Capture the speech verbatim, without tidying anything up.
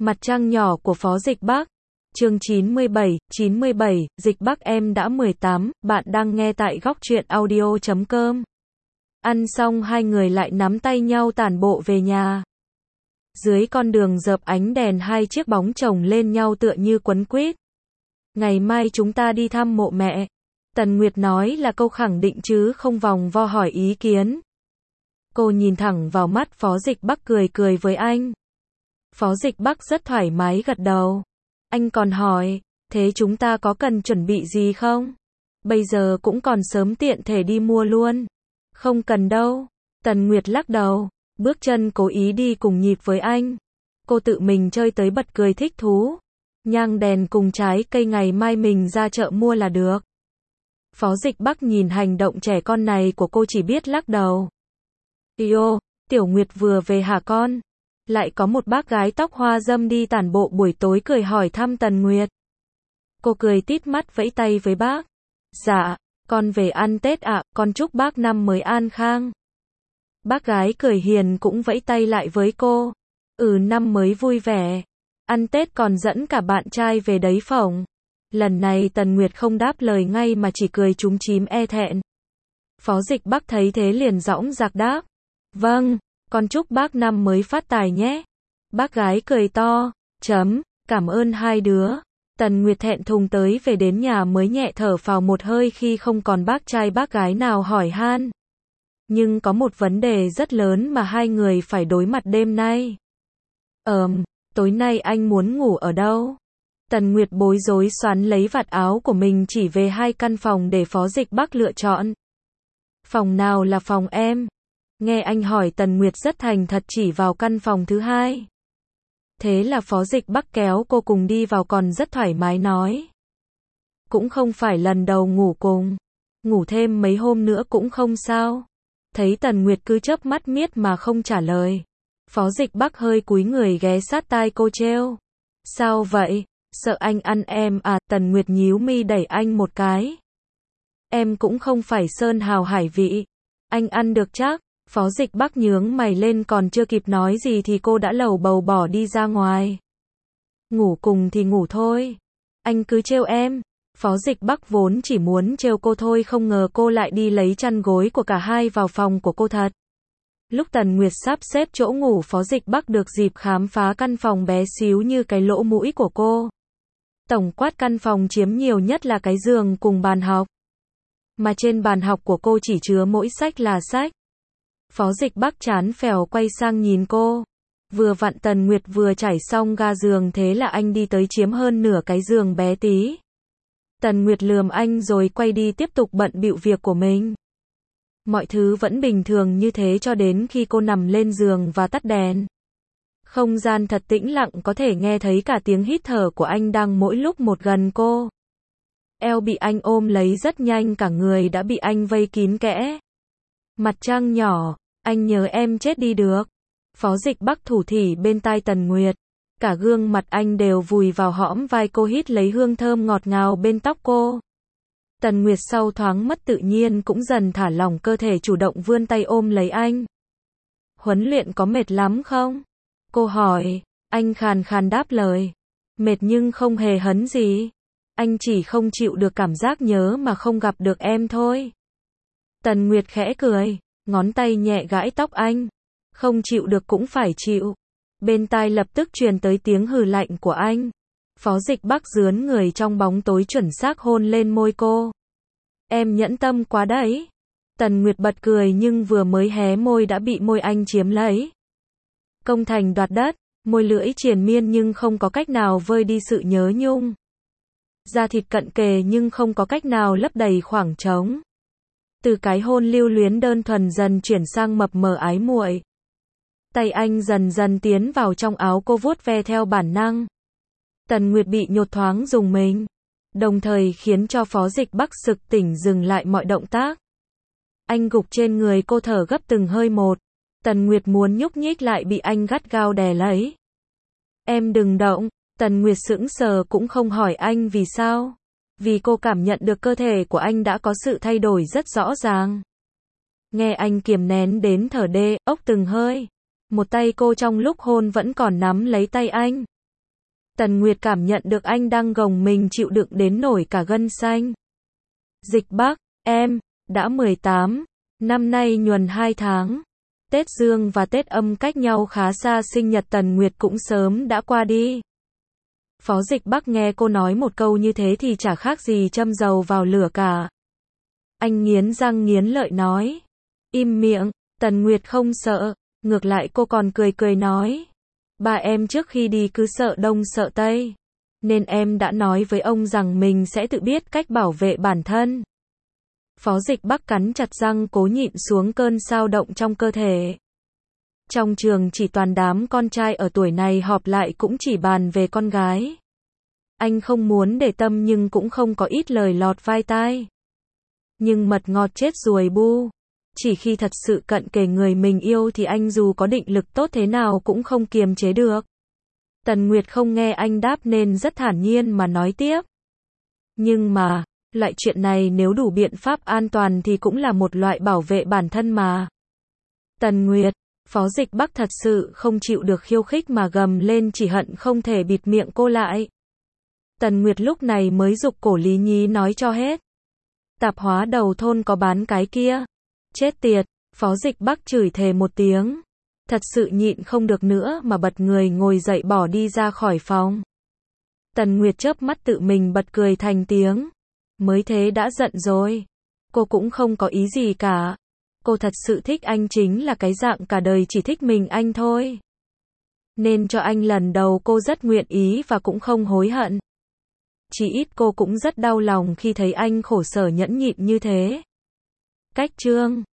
Mặt trăng nhỏ của Phó Dịch Bắc. Chương chín mươi bảy, chín mươi bảy, Dịch Bắc em đã mười tám, bạn đang nghe tại góc truyện audio chấm com. Ăn xong hai người lại nắm tay nhau tản bộ về nhà. Dưới con đường rợp ánh đèn hai chiếc bóng chồng lên nhau tựa như quấn quýt. Ngày mai chúng ta đi thăm mộ mẹ. Tần Nguyệt nói là câu khẳng định chứ không vòng vo hỏi ý kiến. Cô nhìn thẳng vào mắt Phó Dịch Bắc cười cười với anh. Phó Dịch Bắc rất thoải mái gật đầu. Anh còn hỏi, thế chúng ta có cần chuẩn bị gì không? Bây giờ cũng còn sớm tiện thể đi mua luôn. Không cần đâu. Tần Nguyệt lắc đầu, bước chân cố ý đi cùng nhịp với anh. Cô tự mình chơi tới bật cười thích thú. Nhang đèn cùng trái cây ngày mai mình ra chợ mua là được. Phó Dịch Bắc nhìn hành động trẻ con này của cô chỉ biết lắc đầu. Yêu, Tiểu Nguyệt vừa về hả con? Lại có một bác gái tóc hoa râm đi tản bộ buổi tối cười hỏi thăm Tần Nguyệt. Cô cười tít mắt vẫy tay với bác. Dạ, con về ăn Tết ạ, con chúc bác năm mới an khang. Bác gái cười hiền cũng vẫy tay lại với cô. Ừ, năm mới vui vẻ. Ăn Tết còn dẫn cả bạn trai về đấy phỏng. Lần này Tần Nguyệt không đáp lời ngay mà chỉ cười chúm chím e thẹn. Phó Dịch Bắc thấy thế liền dõng dạc đáp. Vâng, con chúc bác năm mới phát tài nhé. Bác gái cười to, chấm, cảm ơn hai đứa. Tần Nguyệt thẹn thùng tới về đến nhà mới nhẹ thở phào một hơi khi không còn bác trai bác gái nào hỏi han. Nhưng có một vấn đề rất lớn mà hai người phải đối mặt đêm nay. Ờm, tối nay anh muốn ngủ ở đâu? Tần Nguyệt bối rối xoắn lấy vạt áo của mình chỉ về hai căn phòng để Phó Dịch Bắc lựa chọn. Phòng nào là phòng em? Nghe anh hỏi Tần Nguyệt rất thành thật chỉ vào căn phòng thứ hai. Thế là Phó Dịch Bắc kéo cô cùng đi vào còn rất thoải mái nói. Cũng không phải lần đầu ngủ cùng. Ngủ thêm mấy hôm nữa cũng không sao. Thấy Tần Nguyệt cứ chớp mắt miết mà không trả lời. Phó Dịch Bắc hơi cúi người ghé sát tai cô trêu. Sao vậy? Sợ anh ăn em à? Tần Nguyệt nhíu mi đẩy anh một cái. Em cũng không phải sơn hào hải vị. Anh ăn được chắc. Phó Dịch Bắc nhướng mày lên còn chưa kịp nói gì thì cô đã lầu bầu bỏ đi ra ngoài. Ngủ cùng thì ngủ thôi. Anh cứ trêu em. Phó Dịch Bắc vốn chỉ muốn trêu cô thôi không ngờ cô lại đi lấy chăn gối của cả hai vào phòng của cô thật. Lúc Tần Nguyệt sắp xếp chỗ ngủ Phó Dịch Bắc được dịp khám phá căn phòng bé xíu như cái lỗ mũi của cô. Tổng quát căn phòng chiếm nhiều nhất là cái giường cùng bàn học. Mà trên bàn học của cô chỉ chứa mỗi sách là sách. Phó Dịch Bắc chán phèo quay sang nhìn cô. Vừa vặn Tần Nguyệt vừa trải xong ga giường thế là anh đi tới chiếm hơn nửa cái giường bé tí. Tần Nguyệt lườm anh rồi quay đi tiếp tục bận bịu việc của mình. Mọi thứ vẫn bình thường như thế cho đến khi cô nằm lên giường và tắt đèn. Không gian thật tĩnh lặng có thể nghe thấy cả tiếng hít thở của anh đang mỗi lúc một gần cô. Eo bị anh ôm lấy rất nhanh cả người đã bị anh vây kín kẽ. Mặt trăng nhỏ, anh nhớ em chết đi được. Phó Dịch Bắc thủ thỉ bên tai Tần Nguyệt. Cả gương mặt anh đều vùi vào hõm vai cô hít lấy hương thơm ngọt ngào bên tóc cô. Tần Nguyệt sau thoáng mất tự nhiên cũng dần thả lỏng cơ thể chủ động vươn tay ôm lấy anh. Huấn luyện có mệt lắm không? Cô hỏi. Anh khàn khàn đáp lời. Mệt nhưng không hề hấn gì. Anh chỉ không chịu được cảm giác nhớ mà không gặp được em thôi. Tần Nguyệt khẽ cười, ngón tay nhẹ gãi tóc anh. Không chịu được cũng phải chịu. Bên tai lập tức truyền tới tiếng hừ lạnh của anh. Phó Dịch Bắc dướn người trong bóng tối chuẩn xác hôn lên môi cô. Em nhẫn tâm quá đấy. Tần Nguyệt bật cười nhưng vừa mới hé môi đã bị môi anh chiếm lấy. Công thành đoạt đất, môi lưỡi triền miên nhưng không có cách nào vơi đi sự nhớ nhung. Da thịt cận kề nhưng không có cách nào lấp đầy khoảng trống. Từ cái hôn lưu luyến đơn thuần dần chuyển sang mập mờ ái muội. Tay anh dần dần tiến vào trong áo cô vuốt ve theo bản năng. Tần Nguyệt bị nhột thoáng rùng mình, đồng thời khiến cho Phó Dịch Bắc sực tỉnh dừng lại mọi động tác. Anh gục trên người cô thở gấp từng hơi một. Tần Nguyệt muốn nhúc nhích lại bị anh gắt gao đè lấy. Em đừng động. Tần Nguyệt sững sờ cũng không hỏi anh vì sao. Vì cô cảm nhận được cơ thể của anh đã có sự thay đổi rất rõ ràng. Nghe anh kiềm nén đến thở đê, ốc từng hơi. Một tay cô trong lúc hôn vẫn còn nắm lấy tay anh. Tần Nguyệt cảm nhận được anh đang gồng mình chịu đựng đến nổi cả gân xanh. Dịch Bắc, em, đã mười tám, năm nay nhuần hai tháng. Tết Dương và Tết Âm cách nhau khá xa, sinh nhật Tần Nguyệt cũng sớm đã qua đi. Phó Dịch Bắc nghe cô nói một câu như thế thì chả khác gì châm dầu vào lửa cả. Anh nghiến răng nghiến lợi nói. Im miệng, Tần Nguyệt không sợ, ngược lại cô còn cười cười nói. Ba em trước khi đi cứ sợ đông sợ tây, nên em đã nói với ông rằng mình sẽ tự biết cách bảo vệ bản thân. Phó Dịch Bắc cắn chặt răng cố nhịn xuống cơn xao động trong cơ thể. Trong trường chỉ toàn đám con trai ở tuổi này họp lại cũng chỉ bàn về con gái. Anh không muốn để tâm nhưng cũng không có ít lời lọt vai tai. Nhưng mật ngọt chết ruồi bu. Chỉ khi thật sự cận kề người mình yêu thì anh dù có định lực tốt thế nào cũng không kiềm chế được. Tần Nguyệt không nghe anh đáp nên rất thản nhiên mà nói tiếp. Nhưng mà, loại chuyện này nếu đủ biện pháp an toàn thì cũng là một loại bảo vệ bản thân mà. Tần Nguyệt, Phó Dịch Bắc thật sự không chịu được khiêu khích mà gầm lên, chỉ hận không thể bịt miệng cô lại. Tần Nguyệt lúc này mới giục cổ Lý Nhí nói cho hết. Tạp hóa đầu thôn có bán cái kia. Chết tiệt, Phó Dịch Bắc chửi thề một tiếng. Thật sự nhịn không được nữa mà bật người ngồi dậy bỏ đi ra khỏi phòng. Tần Nguyệt chớp mắt tự mình bật cười thành tiếng. Mới thế đã giận rồi. Cô cũng không có ý gì cả. Cô thật sự thích anh, chính là cái dạng cả đời chỉ thích mình anh thôi. Nên cho anh lần đầu cô rất nguyện ý và cũng không hối hận. Chỉ ít cô cũng rất đau lòng khi thấy anh khổ sở nhẫn nhịn như thế. Cách chương